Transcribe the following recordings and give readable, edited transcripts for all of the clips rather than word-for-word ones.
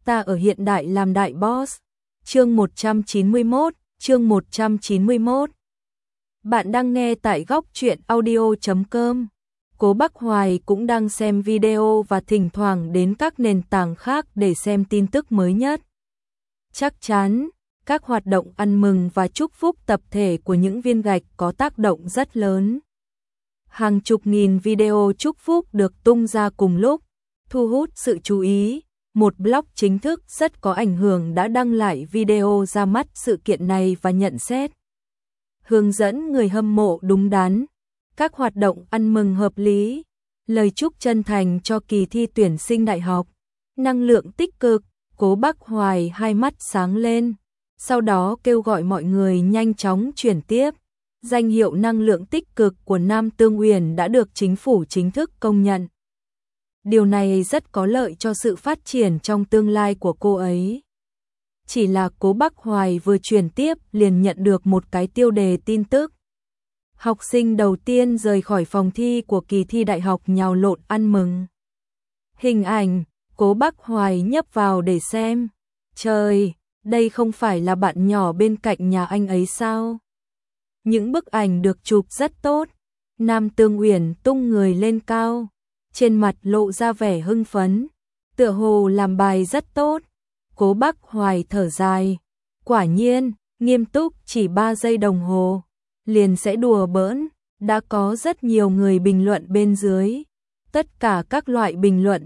ta ở hiện đại làm đại boss. Chương 191, chương 191. Bạn đang nghe tại góc truyện audio.com. Cố Bắc Hoài cũng đang xem video và thỉnh thoảng đến các nền tảng khác để xem tin tức mới nhất. Chắc chắn, các hoạt động ăn mừng và chúc phúc tập thể của những viên gạch có tác động rất lớn. Hàng chục nghìn video chúc phúc được tung ra cùng lúc, thu hút sự chú ý. Một blog chính thức rất có ảnh hưởng đã đăng lại video ra mắt sự kiện này và nhận xét. Hướng dẫn người hâm mộ đúng đắn, các hoạt động ăn mừng hợp lý, lời chúc chân thành cho kỳ thi tuyển sinh đại học, năng lượng tích cực. Cố Bắc Hoài hai mắt sáng lên, sau đó kêu gọi mọi người nhanh chóng chuyển tiếp. Danh hiệu năng lượng tích cực của Nam Tương Uyển đã được chính phủ chính thức công nhận. Điều này rất có lợi cho sự phát triển trong tương lai của cô ấy. Chỉ là Cố Bắc Hoài vừa chuyển tiếp liền nhận được một cái tiêu đề tin tức. Học sinh đầu tiên rời khỏi phòng thi của kỳ thi đại học nhào lộn ăn mừng. Hình ảnh, Cố Bắc Hoài nhấp vào để xem. Trời, đây không phải là bạn nhỏ bên cạnh nhà anh ấy sao? Những bức ảnh được chụp rất tốt. Nam Tương Uyển tung người lên cao, trên mặt lộ ra vẻ hưng phấn, tựa hồ làm bài rất tốt. Cố Bắc Hoài thở dài, quả nhiên, nghiêm túc chỉ 3 giây đồng hồ, liền sẽ đùa bỡn. Đã có rất nhiều người bình luận bên dưới, tất cả các loại bình luận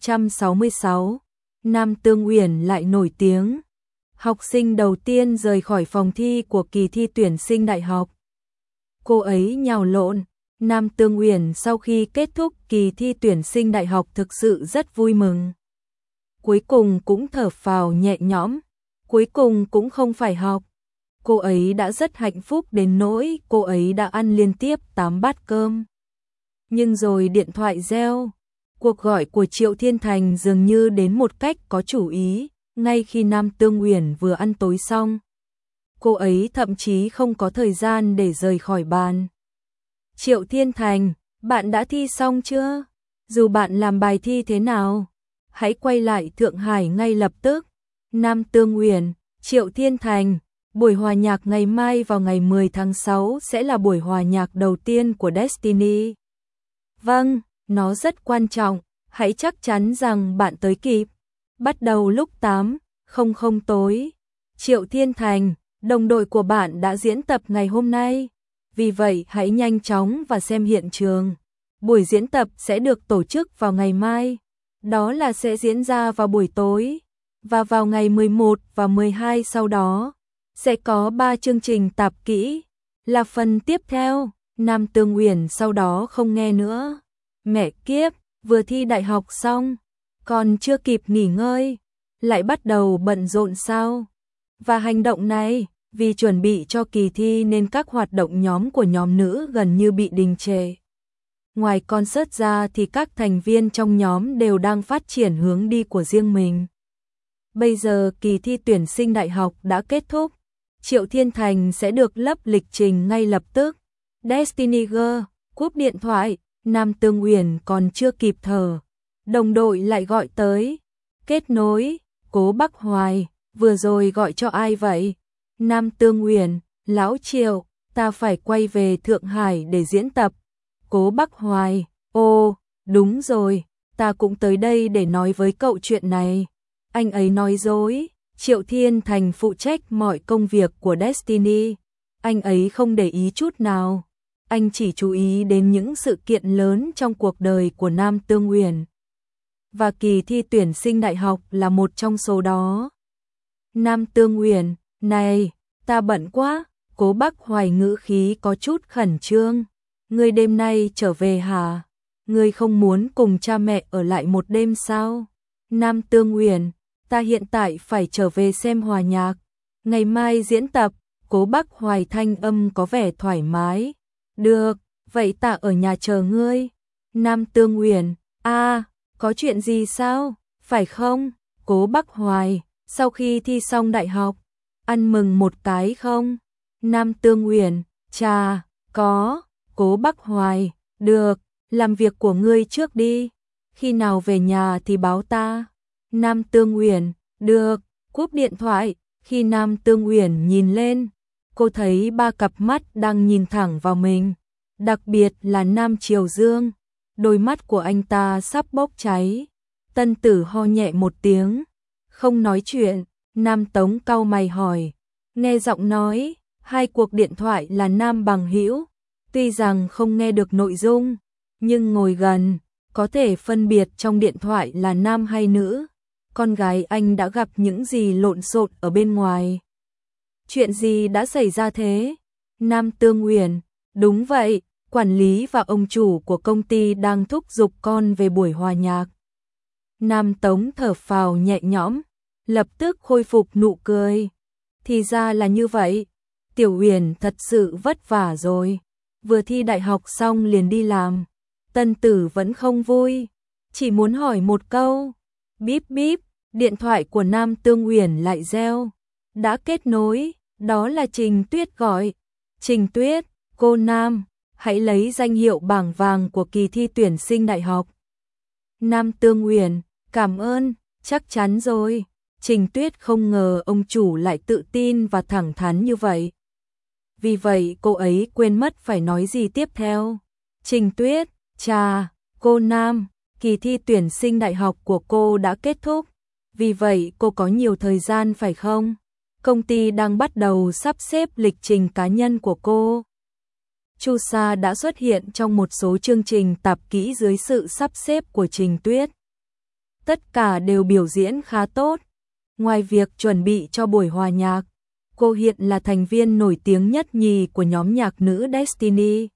666. Nam Tương Uyển lại nổi tiếng. Học sinh đầu tiên rời khỏi phòng thi của kỳ thi tuyển sinh đại học. Cô ấy nhào lộn. Nam Tương Uyển sau khi kết thúc kỳ thi tuyển sinh đại học thực sự rất vui mừng. Cuối cùng cũng thở phào nhẹ nhõm, cuối cùng cũng không phải học. Cô ấy đã rất hạnh phúc đến nỗi cô ấy đã ăn liên tiếp 8 bát cơm. Nhưng rồi điện thoại reo, cuộc gọi của Triệu Thiên Thành dường như đến một cách có chủ ý, ngay khi Nam Tương Uyển vừa ăn tối xong. Cô ấy thậm chí không có thời gian để rời khỏi bàn. Triệu Thiên Thành, bạn đã thi xong chưa? Dù bạn làm bài thi thế nào, hãy quay lại Thượng Hải ngay lập tức. Nam Tương Uyển, Triệu Thiên Thành, buổi hòa nhạc ngày mai vào ngày 10 tháng 6 sẽ là buổi hòa nhạc đầu tiên của Destiny. Vâng, nó rất quan trọng, hãy chắc chắn rằng bạn tới kịp. Bắt đầu lúc 8:00 tối. Triệu Thiên Thành, đồng đội của bạn đã diễn tập ngày hôm nay. Vì vậy hãy nhanh chóng và xem hiện trường. Buổi diễn tập sẽ được tổ chức vào ngày mai. Đó là sẽ diễn ra vào buổi tối. Và vào ngày 11 và 12 sau đó, sẽ có 3 chương trình tạp kỹ. Là phần tiếp theo. Nam Tương Uyển sau đó không nghe nữa. Mẹ kiếp, vừa thi đại học xong, còn chưa kịp nghỉ ngơi, lại bắt đầu bận rộn sao? Và hành động này, vì chuẩn bị cho kỳ thi nên các hoạt động nhóm của nhóm nữ gần như bị đình trệ. Ngoài concert ra thì các thành viên trong nhóm đều đang phát triển hướng đi của riêng mình. Bây giờ kỳ thi tuyển sinh đại học đã kết thúc, Triệu Thiên Thành sẽ được lấp lịch trình ngay lập tức. Destiny Girl, cúp điện thoại, Nam Tương Uyển còn chưa kịp thở, đồng đội lại gọi tới. Kết nối, Cố Bắc Hoài, vừa rồi gọi cho ai vậy? Nam Tương Uyển, lão Triệu, ta phải quay về Thượng Hải để diễn tập. Cố Bắc Hoài, ô, đúng rồi, ta cũng tới đây để nói với cậu chuyện này. Anh ấy nói dối, Triệu Thiên Thành phụ trách mọi công việc của Destiny. Anh ấy không để ý chút nào. Anh chỉ chú ý đến những sự kiện lớn trong cuộc đời của Nam Tương Uyển. Và kỳ thi tuyển sinh đại học là một trong số đó. Nam Tương Uyển, này, ta bận quá. Cố Bắc Hoài ngữ khí có chút khẩn trương. Ngươi đêm nay trở về hả? Ngươi không muốn cùng cha mẹ ở lại một đêm sao? Nam Tương Uyển, ta hiện tại phải trở về xem hòa nhạc. Ngày mai diễn tập. Cố Bắc Hoài thanh âm có vẻ thoải mái. Được, vậy ta ở nhà chờ ngươi. Nam Tương Uyển, có chuyện gì sao? Phải không? Cố Bắc Hoài, sau khi thi xong đại học, ăn mừng một cái không? Nam Tương Uyển, chà, có. Cố Bắc Hoài, được, làm việc của ngươi trước đi. Khi nào về nhà thì báo ta. Nam Tương Uyển, Được, cúp điện thoại, khi Nam Tương Uyển nhìn lên, cô thấy ba cặp mắt đang nhìn thẳng vào mình, đặc biệt là Nam Triều Dương, đôi mắt của anh ta sắp bốc cháy. Tân Tử ho nhẹ một tiếng, không nói chuyện. Nam Tống cau mày hỏi, nghe giọng nói, hai cuộc điện thoại là nam bằng hữu, tuy rằng không nghe được nội dung, nhưng ngồi gần, có thể phân biệt trong điện thoại là nam hay nữ. Con gái anh đã gặp những gì lộn xộn ở bên ngoài? Chuyện gì đã xảy ra thế? Nam Tương Uyển, đúng vậy, quản lý và ông chủ của công ty đang thúc giục con về buổi hòa nhạc. Nam Tống thở phào nhẹ nhõm, lập tức khôi phục nụ cười. Thì ra là như vậy, Tiểu Uyển thật sự vất vả rồi, vừa thi đại học xong liền đi làm. Tân Tử vẫn không vui, chỉ muốn hỏi một câu. Bíp bíp, điện thoại của Nam Tương Uyển lại reo. Đã kết nối, đó là Trình Tuyết gọi. Trình Tuyết, cô Nam, hãy lấy danh hiệu bảng vàng của kỳ thi tuyển sinh đại học. Nam Tương Uyển, cảm ơn, chắc chắn rồi. Trình Tuyết không ngờ ông chủ lại tự tin và thẳng thắn như vậy. Vì vậy cô ấy quên mất phải nói gì tiếp theo. Trình Tuyết, chà, cô Nam, kỳ thi tuyển sinh đại học của cô đã kết thúc. Vì vậy cô có nhiều thời gian phải không? Công ty đang bắt đầu sắp xếp lịch trình cá nhân của cô. Chu Sa đã xuất hiện trong một số chương trình tạp kỹ dưới sự sắp xếp của Trình Tuyết. Tất cả đều biểu diễn khá tốt. Ngoài việc chuẩn bị cho buổi hòa nhạc, cô hiện là thành viên nổi tiếng nhất nhì của nhóm nhạc nữ Destiny.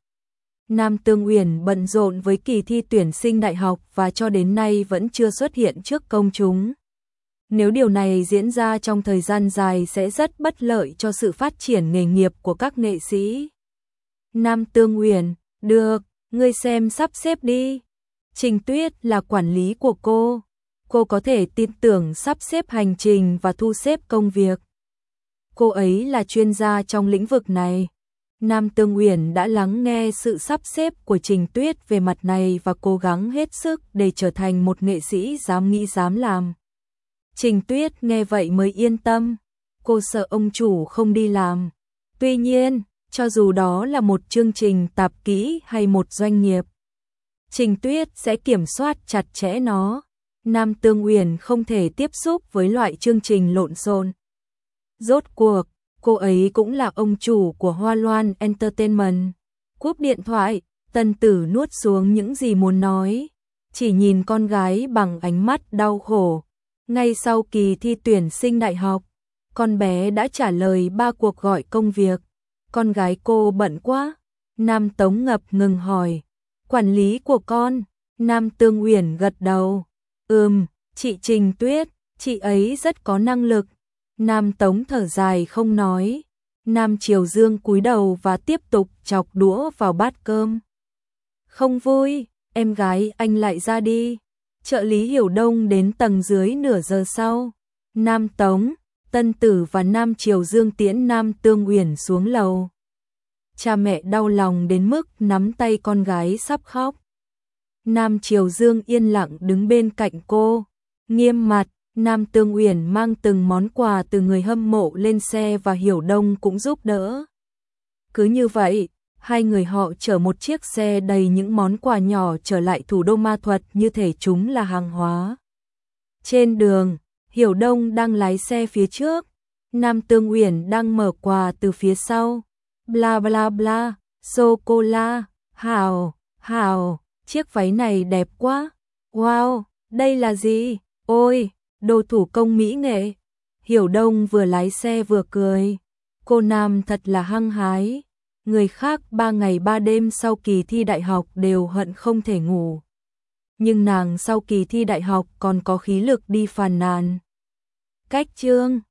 Nam Tương Uyển bận rộn với kỳ thi tuyển sinh đại học và cho đến nay vẫn chưa xuất hiện trước công chúng. Nếu điều này diễn ra trong thời gian dài sẽ rất bất lợi cho sự phát triển nghề nghiệp của các nghệ sĩ. Nam Tương Uyển, được, ngươi xem sắp xếp đi. Trình Tuyết là quản lý của cô có thể tin tưởng sắp xếp hành trình và thu xếp công việc. Cô ấy là chuyên gia trong lĩnh vực này. Nam Tương Uyển đã lắng nghe sự sắp xếp của Trình Tuyết về mặt này và cố gắng hết sức để trở thành một nghệ sĩ dám nghĩ dám làm. Trình Tuyết nghe vậy mới yên tâm, cô sợ ông chủ không đi làm. Tuy nhiên, cho dù đó là một chương trình tạp kỹ hay một doanh nghiệp, Trình Tuyết sẽ kiểm soát chặt chẽ nó. Nam Tương Uyển không thể tiếp xúc với loại chương trình lộn xộn. Rốt cuộc, cô ấy cũng là ông chủ của Hoa Loan Entertainment. Cúp điện thoại, Tân Tử nuốt xuống những gì muốn nói, chỉ nhìn con gái bằng ánh mắt đau khổ. Ngay sau kỳ thi tuyển sinh đại học, con bé đã trả lời 3 cuộc gọi công việc. Con gái cô bận quá. Nam Tống ngập ngừng hỏi, quản lý của con? Nam Tương Uyển gật đầu. Chị Trình Tuyết, chị ấy rất có năng lực. Nam Tống thở dài không nói. Nam Triều Dương cúi đầu và tiếp tục chọc đũa vào bát cơm. Không vui, em gái anh lại ra đi. Trợ lý Hiểu Đông đến tầng dưới nửa giờ sau. Nam Tống, Tân Tử và Nam Triều Dương tiễn Nam Tương Uyển xuống lầu. Cha mẹ đau lòng đến mức nắm tay con gái sắp khóc. Nam Triều Dương yên lặng đứng bên cạnh cô, nghiêm mặt. Nam Tương Uyển mang từng món quà từ người hâm mộ lên xe và Hiểu Đông cũng giúp đỡ. Cứ như vậy, hai người họ chở một chiếc xe đầy những món quà nhỏ trở lại thủ đô ma thuật như thể chúng là hàng hóa. Trên đường, Hiểu Đông đang lái xe phía trước, Nam Tương Uyển đang mở quà từ phía sau. Bla bla bla, sô-cô-la, hào, hào, chiếc váy này đẹp quá. Wow, đây là gì? Ôi, đồ thủ công mỹ nghệ. Hiểu Đông vừa lái xe vừa cười. Cô Nam thật là hăng hái. Người khác 3 ngày 3 đêm sau kỳ thi đại học đều hận không thể ngủ. Nhưng nàng sau kỳ thi đại học còn có khí lực đi phàn nàn. Cách chương